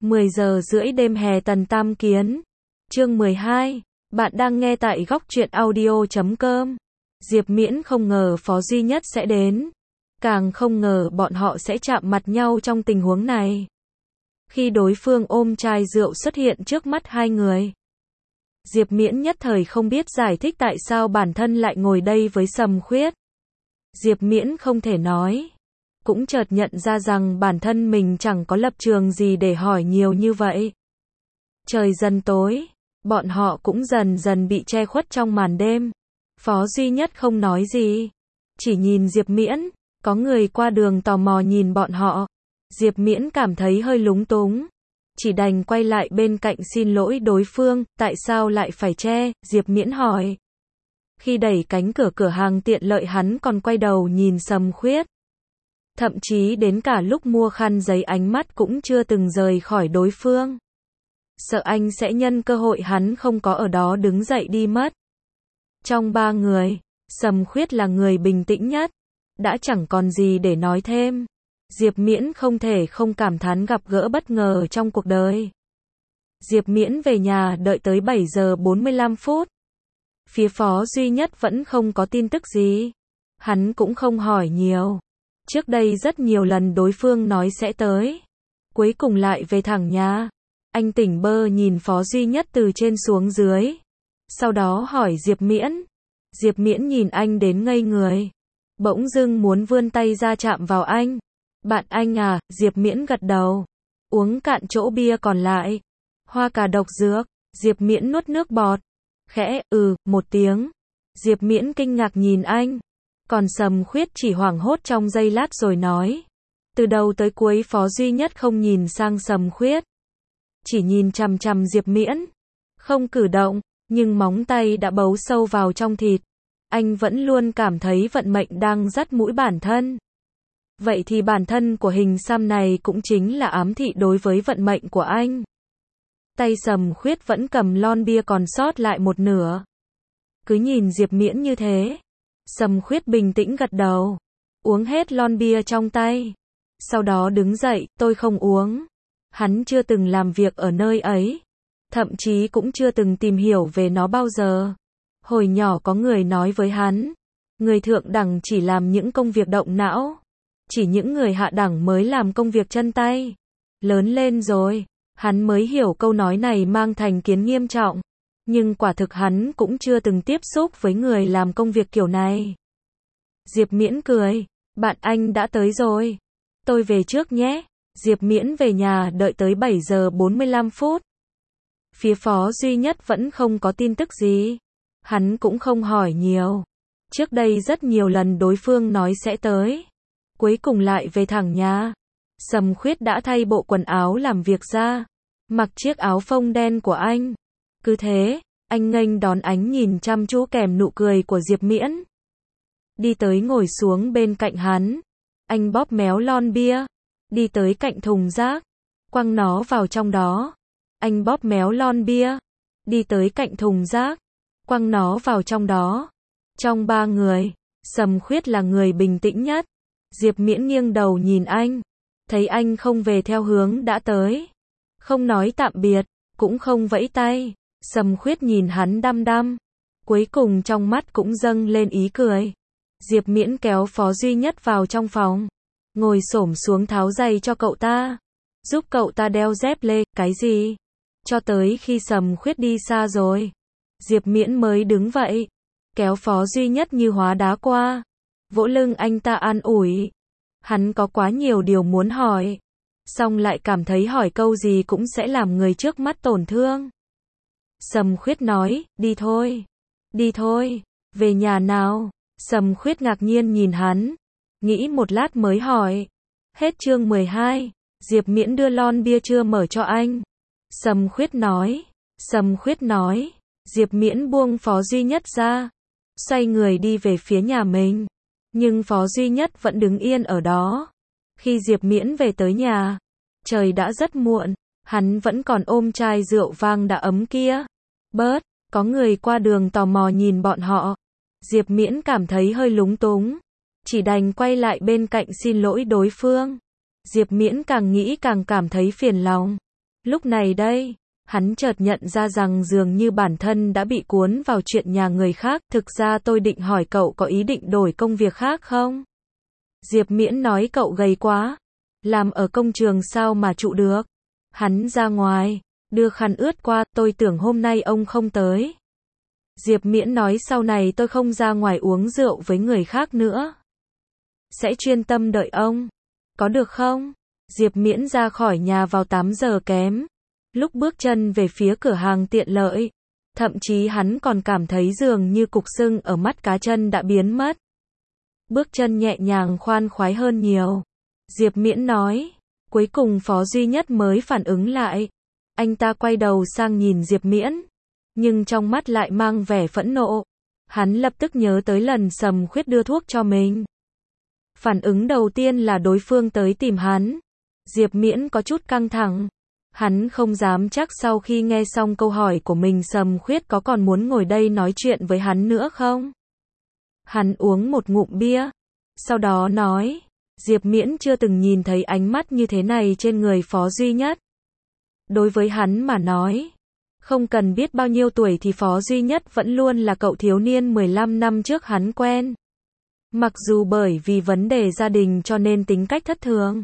10 giờ rưỡi đêm hè Tần Tam Kiến. Chương 12. Bạn đang nghe tại góc truyện audio.com. Diệp Miễn không ngờ Phó Duy Nhất sẽ đến. Càng không ngờ bọn họ sẽ chạm mặt nhau trong tình huống này. Khi đối phương ôm chai rượu xuất hiện trước mắt hai người, Diệp Miễn nhất thời không biết giải thích tại sao bản thân lại ngồi đây với Sầm Khuyết. Diệp Miễn không thể nói. Cũng chợt nhận ra rằng bản thân mình chẳng có lập trường gì để hỏi nhiều như vậy. Trời dần tối, bọn họ cũng dần dần bị che khuất trong màn đêm. Phó Duy Nhất không nói gì, chỉ nhìn Diệp Miễn. Có người qua đường tò mò nhìn bọn họ. Diệp Miễn cảm thấy hơi lúng túng, chỉ đành quay lại bên cạnh xin lỗi đối phương. Tại sao lại phải che? Diệp Miễn hỏi. Khi đẩy cánh cửa cửa hàng tiện lợi hắn còn quay đầu nhìn Sầm Khuyết. Thậm chí đến cả lúc mua khăn giấy ánh mắt cũng chưa từng rời khỏi đối phương. Sợ anh sẽ nhân cơ hội hắn không có ở đó đứng dậy đi mất. Trong ba người, Sầm Khuyết là người bình tĩnh nhất. Đã chẳng còn gì để nói thêm. Diệp Miễn không thể không cảm thán gặp gỡ bất ngờ trong cuộc đời. Diệp Miễn về nhà đợi tới 7 giờ 45 phút. Phía Phó Duy Nhất vẫn không có tin tức gì. Hắn cũng không hỏi nhiều. Trước đây rất nhiều lần đối phương nói sẽ tới. Cuối cùng lại về thẳng nhà. Anh tỉnh bơ nhìn Phó Duy Nhất từ trên xuống dưới. Sau đó hỏi Diệp Miễn. Diệp Miễn nhìn anh đến ngây người. Bỗng dưng muốn vươn tay ra chạm vào anh. Bạn anh à? Diệp Miễn gật đầu. Uống cạn chỗ bia còn lại. Hoa cà độc dược. Diệp Miễn nuốt nước bọt. Khẽ, một tiếng. Diệp Miễn kinh ngạc nhìn anh. Còn Sầm Khuyết chỉ hoảng hốt trong giây lát rồi nói. Từ đầu tới cuối Phó Duy Nhất không nhìn sang Sầm Khuyết. Chỉ nhìn chằm chằm Diệp Miễn. Không cử động, nhưng móng tay đã bấu sâu vào trong thịt. Anh vẫn luôn cảm thấy vận mệnh đang dắt mũi bản thân. Vậy thì bản thân của hình xăm này cũng chính là ám thị đối với vận mệnh của anh. Tay Sầm Khuyết vẫn cầm lon bia còn sót lại một nửa. Cứ nhìn Diệp Miễn như thế. Sầm Khuyết bình tĩnh gật đầu. Uống hết lon bia trong tay. Sau đó đứng dậy, tôi không uống. Hắn chưa từng làm việc ở nơi ấy. Thậm chí cũng chưa từng tìm hiểu về nó bao giờ. Hồi nhỏ có người nói với hắn. Người thượng đẳng chỉ làm những công việc động não. Chỉ những người hạ đẳng mới làm công việc chân tay. Lớn lên rồi, hắn mới hiểu câu nói này mang thành kiến nghiêm trọng. Nhưng quả thực hắn cũng chưa từng tiếp xúc với người làm công việc kiểu này. Diệp Miễn cười. Bạn anh đã tới rồi. Tôi về trước nhé. Diệp Miễn về nhà đợi tới 7 giờ 45 phút. Phía Phó Duy Nhất vẫn không có tin tức gì. Hắn cũng không hỏi nhiều. Trước đây rất nhiều lần đối phương nói sẽ tới. Cuối cùng lại về thẳng nhà. Sầm Khuyết đã thay bộ quần áo làm việc ra. Mặc chiếc áo phông đen của anh. Cứ thế, anh nghênh đón ánh nhìn chăm chú kèm nụ cười của Diệp Miễn. Đi tới ngồi xuống bên cạnh hắn. Anh bóp méo lon bia. Đi tới cạnh thùng rác. Quăng nó vào trong đó. Anh bóp méo lon bia. Đi tới cạnh thùng rác. Quăng nó vào trong đó. Trong ba người, Sầm Khuyết là người bình tĩnh nhất. Diệp Miễn nghiêng đầu nhìn anh. Thấy anh không về theo hướng đã tới. Không nói tạm biệt, cũng không vẫy tay. Sầm Khuyết nhìn hắn đăm đăm. Cuối cùng trong mắt cũng dâng lên ý cười. Diệp Miễn kéo Phó Duy Nhất vào trong phòng. Ngồi xổm xuống tháo giày cho cậu ta. Giúp cậu ta đeo dép lê. Cái gì? Cho tới khi Sầm Khuyết đi xa rồi. Diệp Miễn mới đứng vậy. Kéo Phó Duy Nhất như hóa đá qua. Vỗ lưng anh ta an ủi. Hắn có quá nhiều điều muốn hỏi. Xong lại cảm thấy hỏi câu gì cũng sẽ làm người trước mắt tổn thương. Sầm Khuyết nói, đi thôi. Đi thôi. Về nhà nào? Sầm Khuyết ngạc nhiên nhìn hắn. Nghĩ một lát mới hỏi. Hết chương 12. Diệp Miễn đưa lon bia chưa mở cho anh. Sầm Khuyết nói. Sầm Khuyết nói. Diệp Miễn buông Phó Duy Nhất ra. Xoay người đi về phía nhà mình. Nhưng Phó Duy Nhất vẫn đứng yên ở đó. Khi Diệp Miễn về tới nhà, trời đã rất muộn. Hắn vẫn còn ôm chai rượu vang đã ấm kia. Có người qua đường tò mò nhìn bọn họ. Diệp Miễn cảm thấy hơi lúng túng. Chỉ đành quay lại bên cạnh xin lỗi đối phương. Diệp Miễn càng nghĩ càng cảm thấy phiền lòng. Lúc này đây, hắn chợt nhận ra rằng dường như bản thân đã bị cuốn vào chuyện nhà người khác. Thực ra tôi định hỏi cậu có ý định đổi công việc khác không? Diệp Miễn nói cậu gầy quá. Làm ở công trường sao mà trụ được? Hắn ra ngoài, đưa khăn ướt qua, tôi tưởng hôm nay ông không tới. Diệp Miễn nói sau này tôi không ra ngoài uống rượu với người khác nữa. Sẽ chuyên tâm đợi ông. Có được không? Diệp Miễn ra khỏi nhà vào 8 giờ kém. Lúc bước chân về phía cửa hàng tiện lợi, thậm chí hắn còn cảm thấy dường như cục sưng ở mắt cá chân đã biến mất. Bước chân nhẹ nhàng khoan khoái hơn nhiều. Diệp Miễn nói. Cuối cùng Phó Duy Nhất mới phản ứng lại. Anh ta quay đầu sang nhìn Diệp Miễn, nhưng trong mắt lại mang vẻ phẫn nộ. Hắn lập tức nhớ tới lần Sầm Khuyết đưa thuốc cho mình. Phản ứng đầu tiên là đối phương tới tìm hắn. Diệp Miễn có chút căng thẳng. Hắn không dám chắc sau khi nghe xong câu hỏi của mình Sầm Khuyết có còn muốn ngồi đây nói chuyện với hắn nữa không. Hắn uống một ngụm bia, sau đó nói, Diệp Miễn chưa từng nhìn thấy ánh mắt như thế này trên người Phó Duy Nhất. Đối với hắn mà nói, không cần biết bao nhiêu tuổi thì Phó Duy Nhất vẫn luôn là cậu thiếu niên 15 năm trước hắn quen. Mặc dù bởi vì vấn đề gia đình cho nên tính cách thất thường.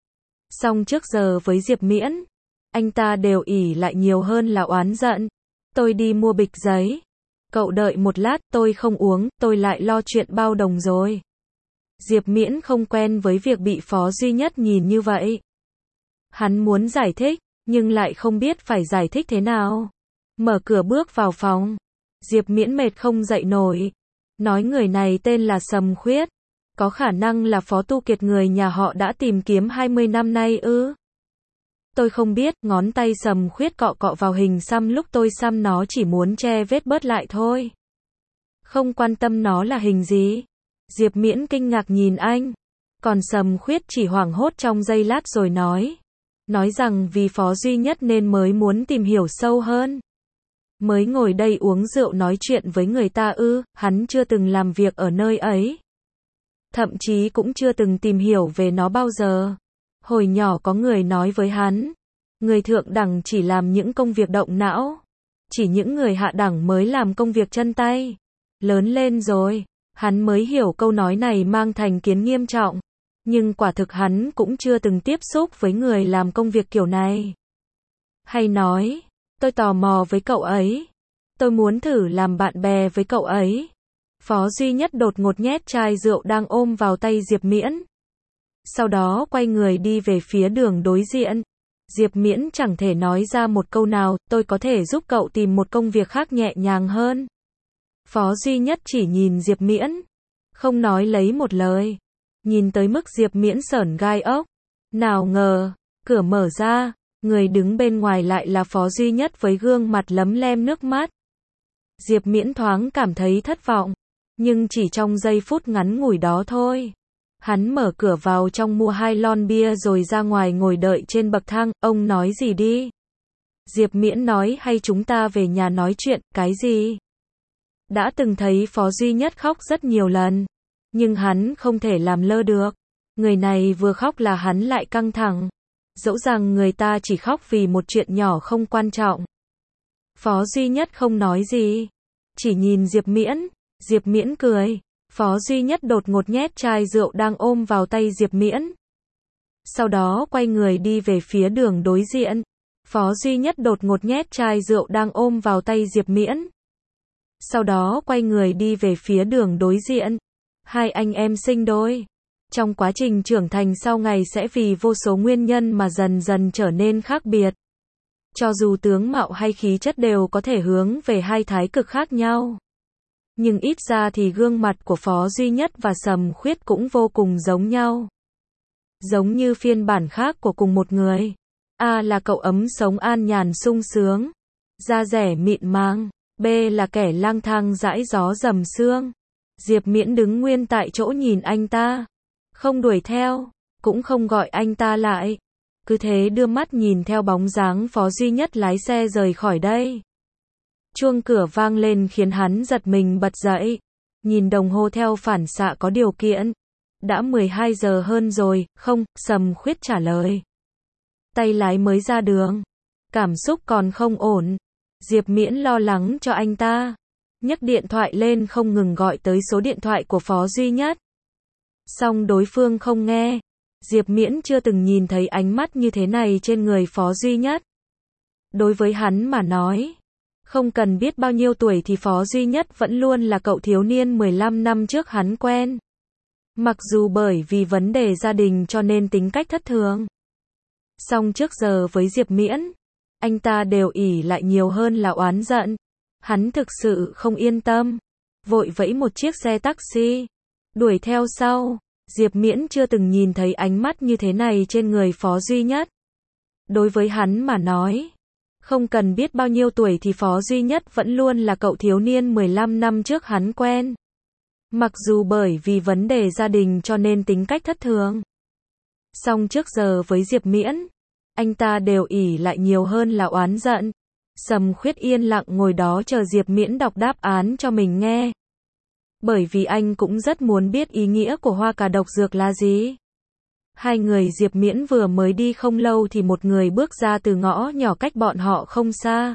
Song trước giờ với Diệp Miễn, anh ta đều ỷ lại nhiều hơn là oán giận. Tôi đi mua bịch giấy. Cậu đợi một lát, tôi không uống, tôi lại lo chuyện bao đồng rồi. Diệp Miễn không quen với việc bị Phó Duy Nhất nhìn như vậy. Hắn muốn giải thích, nhưng lại không biết phải giải thích thế nào. Mở cửa bước vào phòng. Diệp Miễn mệt không dậy nổi. Nói người này tên là Sầm Khuyết. Có khả năng là Phó Tu Kiệt người nhà họ đã tìm kiếm 20 năm nay ư? Tôi không biết, ngón tay Sầm Khuyết cọ cọ vào hình xăm lúc tôi xăm nó chỉ muốn che vết bớt lại thôi. Không quan tâm nó là hình gì. Diệp Miễn kinh ngạc nhìn anh. Còn Sầm Khuyết chỉ hoảng hốt trong giây lát rồi nói. Nói rằng vì Phó Duy Nhất nên mới muốn tìm hiểu sâu hơn. Mới ngồi đây uống rượu nói chuyện với người ta ư, hắn chưa từng làm việc ở nơi ấy. Thậm chí cũng chưa từng tìm hiểu về nó bao giờ. Hồi nhỏ có người nói với hắn, người thượng đẳng chỉ làm những công việc động não. Chỉ những người hạ đẳng mới làm công việc chân tay. Lớn lên rồi, hắn mới hiểu câu nói này mang thành kiến nghiêm trọng. Nhưng quả thực hắn cũng chưa từng tiếp xúc với người làm công việc kiểu này. Hay nói, tôi tò mò với cậu ấy. Tôi muốn thử làm bạn bè với cậu ấy. Phó Duy Nhất đột ngột nhét chai rượu đang ôm vào tay Diệp Miễn. Sau đó quay người đi về phía đường đối diện. Diệp Miễn chẳng thể nói ra một câu nào, tôi có thể giúp cậu tìm một công việc khác nhẹ nhàng hơn. Phó Duy Nhất chỉ nhìn Diệp Miễn, không nói lấy một lời. Nhìn tới mức Diệp Miễn sởn gai ốc. Nào ngờ, cửa mở ra, người đứng bên ngoài lại là Phó Duy Nhất với gương mặt lấm lem nước mắt. Diệp Miễn thoáng cảm thấy thất vọng, nhưng chỉ trong giây phút ngắn ngủi đó thôi. Hắn mở cửa vào trong mua 2 lon bia rồi ra ngoài ngồi đợi trên bậc thang. Ông nói gì đi? Diệp Miễn nói hay chúng ta về nhà nói chuyện, cái gì? Đã từng thấy Phó Duy Nhất khóc rất nhiều lần, nhưng hắn không thể làm lơ được. Người này vừa khóc là hắn lại căng thẳng. Dẫu rằng người ta chỉ khóc vì một chuyện nhỏ không quan trọng. Phó Duy Nhất không nói gì, chỉ nhìn Diệp Miễn. Diệp Miễn cười. Phó Duy Nhất đột ngột nhét chai rượu đang ôm vào tay Diệp Miễn. Sau đó quay người đi về phía đường đối diện. Phó Duy Nhất đột ngột nhét chai rượu đang ôm vào tay Diệp Miễn. Sau đó quay người đi về phía đường đối diện. Hai anh em sinh đôi. Trong quá trình trưởng thành sau ngày sẽ vì vô số nguyên nhân mà dần dần trở nên khác biệt. Cho dù tướng mạo hay khí chất đều có thể hướng về hai thái cực khác nhau. Nhưng ít ra thì gương mặt của Phó Duy Nhất và Sầm Khuyết cũng vô cùng giống nhau. Giống như phiên bản khác của cùng một người. A là cậu ấm sống an nhàn sung sướng, da dẻ mịn màng. B là kẻ lang thang dãi gió dầm sương. Diệp Miễn đứng nguyên tại chỗ nhìn anh ta. Không đuổi theo, cũng không gọi anh ta lại. Cứ thế đưa mắt nhìn theo bóng dáng Phó Duy Nhất lái xe rời khỏi đây. Chuông cửa vang lên khiến hắn giật mình bật dậy. Nhìn đồng hồ theo phản xạ có điều kiện. Đã 12 giờ hơn rồi, không, Sầm Khuyết trả lời. Tay lái mới ra đường. cảm xúc còn không ổn. Diệp Miễn lo lắng cho anh ta, nhấc điện thoại lên không ngừng gọi tới số điện thoại của Phó Duy Nhất. Song đối phương không nghe. Diệp Miễn chưa từng nhìn thấy ánh mắt như thế này trên người Phó Duy Nhất. Đối với hắn mà nói, không cần biết bao nhiêu tuổi thì Phó Duy Nhất vẫn luôn là cậu thiếu niên 15 năm trước hắn quen. Mặc dù bởi vì vấn đề gia đình cho nên tính cách thất thường. Song trước giờ với Diệp Miễn, anh ta đều ỷ lại nhiều hơn là oán giận. Hắn thực sự không yên tâm, vội vẫy một chiếc xe taxi, đuổi theo sau. Diệp Miễn chưa từng nhìn thấy ánh mắt như thế này trên người Phó Duy Nhất. Đối với hắn mà nói, không cần biết bao nhiêu tuổi thì Phó Duy Nhất vẫn luôn là cậu thiếu niên 15 năm trước hắn quen. Mặc dù bởi vì vấn đề gia đình cho nên tính cách thất thường. Song trước giờ với Diệp Miễn, anh ta đều ỷ lại nhiều hơn là oán giận. Sầm Khuyết yên lặng ngồi đó chờ Diệp Miễn đọc đáp án cho mình nghe. Bởi vì anh cũng rất muốn biết ý nghĩa của hoa cà độc dược là gì. Hai người Diệp Miễn vừa mới đi không lâu thì một người bước ra từ ngõ nhỏ cách bọn họ không xa.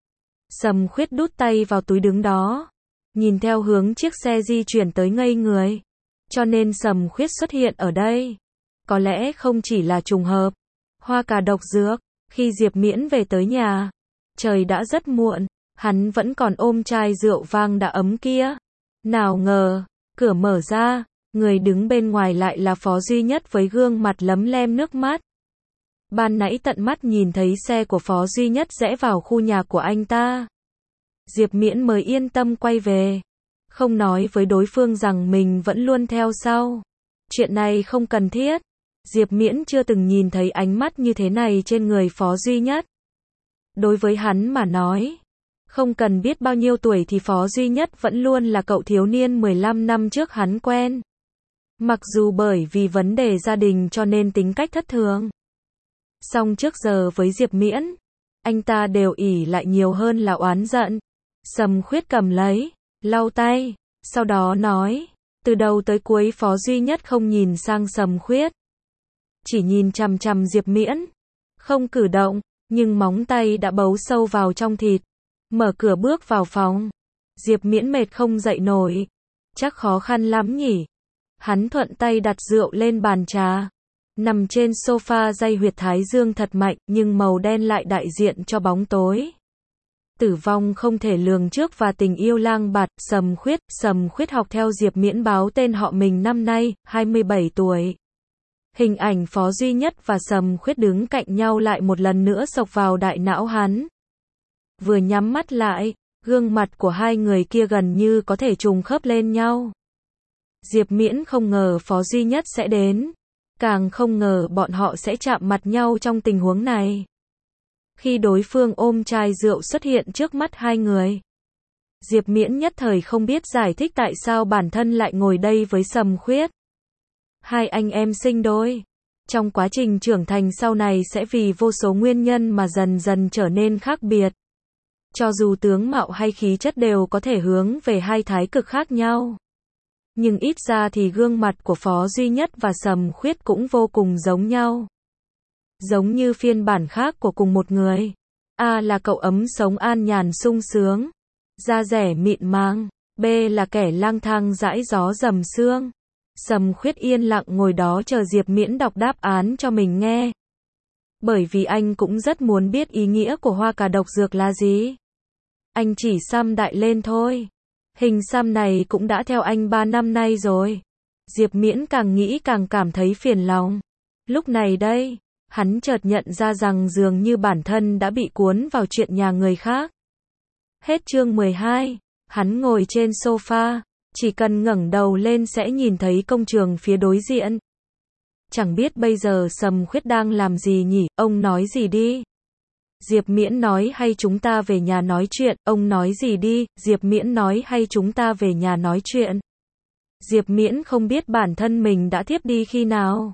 Sầm Khuyết đút tay vào túi đứng đó, nhìn theo hướng chiếc xe di chuyển tới ngây người. Cho nên Sầm Khuyết xuất hiện ở đây, có lẽ không chỉ là trùng hợp. Hoa cà độc dược. Khi Diệp Miễn về tới nhà, trời đã rất muộn, hắn vẫn còn ôm chai rượu vang đã ấm kia. Nào ngờ, cửa mở ra, người đứng bên ngoài lại là Phó Duy Nhất với gương mặt lấm lem nước mắt. Ban nãy tận mắt nhìn thấy xe của Phó Duy Nhất rẽ vào khu nhà của anh ta. Diệp Miễn mới yên tâm quay về, không nói với đối phương rằng mình vẫn luôn theo sau. Chuyện này không cần thiết. Diệp Miễn chưa từng nhìn thấy ánh mắt như thế này trên người Phó Duy Nhất. Đối với hắn mà nói, không cần biết bao nhiêu tuổi thì Phó Duy Nhất vẫn luôn là cậu thiếu niên 15 năm trước hắn quen. Mặc dù bởi vì vấn đề gia đình cho nên tính cách thất thường. Song trước giờ với Diệp Miễn, anh ta đều ỷ lại nhiều hơn là oán giận. Sầm Khuyết cầm lấy, lau tay, sau đó nói, từ đầu tới cuối Phó Duy Nhất không nhìn sang Sầm Khuyết, chỉ nhìn chằm chằm Diệp Miễn, không cử động, nhưng móng tay đã bấu sâu vào trong thịt. Mở cửa bước vào phòng. Diệp Miễn mệt không dậy nổi. Chắc khó khăn lắm nhỉ. Hắn thuận tay đặt rượu lên bàn trà. Nằm trên sofa day huyệt thái dương thật mạnh, nhưng màu đen lại đại diện cho bóng tối. Tử vong không thể lường trước và tình yêu lang bạt. Sầm Khuyết học theo Diệp Miễn báo tên họ mình năm nay, 27 tuổi. Hình ảnh Phó Duy Nhất và Sầm Khuyết đứng cạnh nhau lại một lần nữa xộc vào đại não hắn. Vừa nhắm mắt lại, gương mặt của hai người kia gần như có thể trùng khớp lên nhau. Diệp Miễn không ngờ Phó Duy Nhất sẽ đến, càng không ngờ bọn họ sẽ chạm mặt nhau trong tình huống này. Khi đối phương ôm chai rượu xuất hiện trước mắt hai người, Diệp Miễn nhất thời không biết giải thích tại sao bản thân lại ngồi đây với Sầm Khuyết. Hai anh em sinh đôi, trong quá trình trưởng thành sau này sẽ vì vô số nguyên nhân mà dần dần trở nên khác biệt. Cho dù tướng mạo hay khí chất đều có thể hướng về hai thái cực khác nhau. Nhưng ít ra thì gương mặt của Phó Duy Nhất và Sầm Khuyết cũng vô cùng giống nhau. Giống như phiên bản khác của cùng một người. A là cậu ấm sống an nhàn sung sướng, da dẻ mịn màng. B là kẻ lang thang dãi gió dầm sương. Sầm Khuyết yên lặng ngồi đó chờ Diệp Miễn đọc đáp án cho mình nghe. Bởi vì anh cũng rất muốn biết ý nghĩa của hoa cà độc dược là gì. Anh chỉ xăm đại lên thôi. Hình xăm này cũng đã theo anh 3 năm nay rồi. Diệp Miễn càng nghĩ càng cảm thấy phiền lòng. Lúc này đây, hắn chợt nhận ra rằng dường như bản thân đã bị cuốn vào chuyện nhà người khác. Hết chương 12, hắn ngồi trên sofa, chỉ cần ngẩng đầu lên sẽ nhìn thấy công trường phía đối diện. Chẳng biết bây giờ Sầm Khuyết đang làm gì nhỉ, ông nói gì đi. Diệp Miễn nói hay chúng ta về nhà nói chuyện, ông nói gì đi, Diệp Miễn nói hay chúng ta về nhà nói chuyện. Diệp Miễn không biết bản thân mình đã thiếp đi khi nào.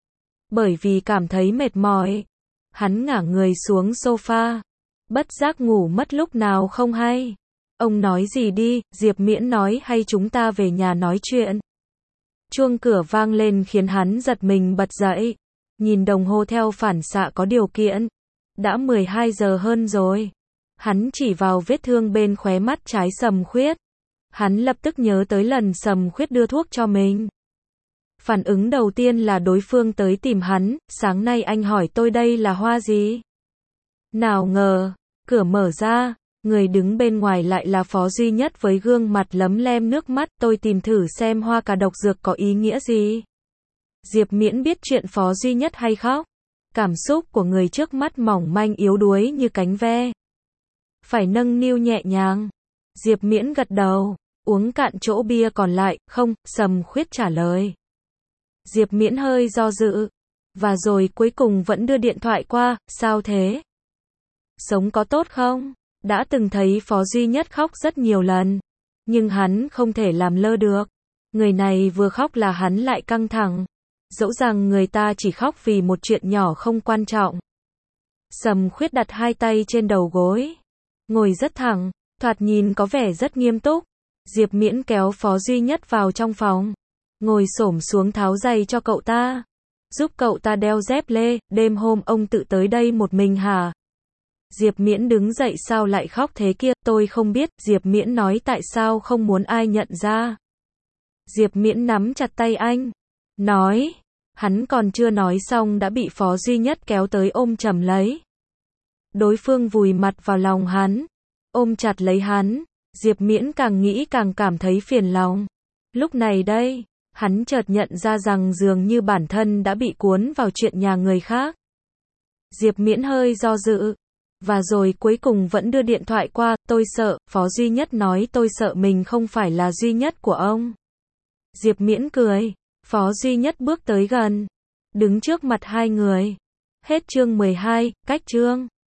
Bởi vì cảm thấy mệt mỏi, hắn ngả người xuống sofa, bất giác ngủ mất lúc nào không hay. Ông nói gì đi, Diệp Miễn nói hay chúng ta về nhà nói chuyện. Chuông cửa vang lên khiến hắn giật mình bật dậy, nhìn đồng hồ theo phản xạ có điều kiện. Đã 12 giờ hơn rồi. Hắn chỉ vào vết thương bên khóe mắt trái Sầm Khuyết. Hắn lập tức nhớ tới lần Sầm Khuyết đưa thuốc cho mình. Phản ứng đầu tiên là đối phương tới tìm hắn, sáng nay anh hỏi tôi đây là hoa gì? Nào ngờ, cửa mở ra, người đứng bên ngoài lại là Phó Duy Nhất với gương mặt lấm lem nước mắt, tôi tìm thử xem hoa cà độc dược có ý nghĩa gì. Diệp Miễn biết chuyện Phó Duy Nhất hay khóc. Cảm xúc của người trước mắt mỏng manh yếu đuối như cánh ve. Phải nâng niu nhẹ nhàng. Diệp Miễn gật đầu, uống cạn chỗ bia còn lại, không, Sầm Khuyết trả lời. Diệp Miễn hơi do dự, và rồi cuối cùng vẫn đưa điện thoại qua, sao thế? Sống có tốt không? Đã từng thấy Phó Duy Nhất khóc rất nhiều lần, nhưng hắn không thể làm lơ được. Người này vừa khóc là hắn lại căng thẳng. Dẫu rằng người ta chỉ khóc vì một chuyện nhỏ không quan trọng. Sầm Khuyết đặt hai tay trên đầu gối, ngồi rất thẳng, thoạt nhìn có vẻ rất nghiêm túc. Diệp Miễn kéo Phó Duy Nhất vào trong phòng, ngồi xổm xuống tháo giày cho cậu ta, giúp cậu ta đeo dép lê. Đêm hôm ông tự tới đây một mình hả? Diệp Miễn đứng dậy, sao lại khóc thế kia? Tôi không biết. Diệp Miễn nói, tại sao không muốn ai nhận ra? Diệp Miễn nắm chặt tay anh, nói, hắn còn chưa nói xong đã bị Phó Duy Nhất kéo tới ôm chầm lấy. Đối phương vùi mặt vào lòng hắn, ôm chặt lấy hắn. Diệp Miễn càng nghĩ càng cảm thấy phiền lòng. Lúc này đây, hắn chợt nhận ra rằng dường như bản thân đã bị cuốn vào chuyện nhà người khác. Diệp Miễn hơi do dự, và rồi cuối cùng vẫn đưa điện thoại qua. Tôi sợ, Phó Duy Nhất nói, tôi sợ mình không phải là duy nhất của ông. Diệp Miễn cười. Phó Duy Nhất bước tới gần, đứng trước mặt hai người. Hết chương 12, cách chương.